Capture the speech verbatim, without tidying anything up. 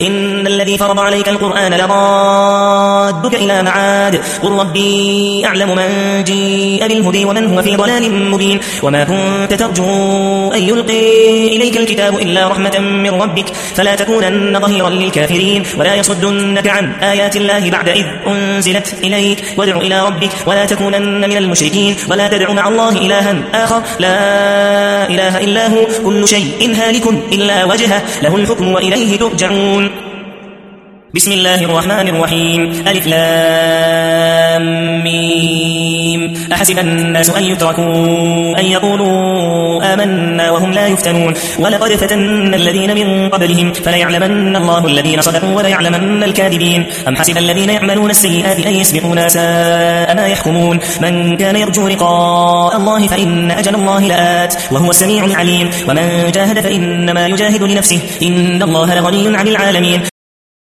إن الذي فرض عليك القرآن لرادك إلى معاد قل ربي أعلم من جيء بالهدي ومن هو في ضلال مبين وما كنت ترجو أن يلقي إليك الكتاب إلا رحمة من ربك فلا تكونن ظهيرا للكافرين ولا يصدنك عن آيات الله بعد إذ أنزلت إليك وادع إلى ربك ولا تكونن من المشركين ولا تدع مع الله إلها آخر لا إله إلا هو كل شيء هالك إلا وجهه له الحكم وإليه ترجعون. بسم الله الرحمن الرحيم ألف لام ميم أحسب الناس أن يتركوا أن يقولوا آمنا وهم لا يفتنون ولقد فتنا الذين من قبلهم فليعلمن الله الذين صدقوا وليعلمن الكاذبين أم حسب الذين يعملون السيئات أن يسبقونا ساء ما يحكمون من كان يرجو لقاء الله فإن أجل الله لآت وهو السميع العليم ومن جاهد فإنما يجاهد لنفسه إن الله لغني عن العالمين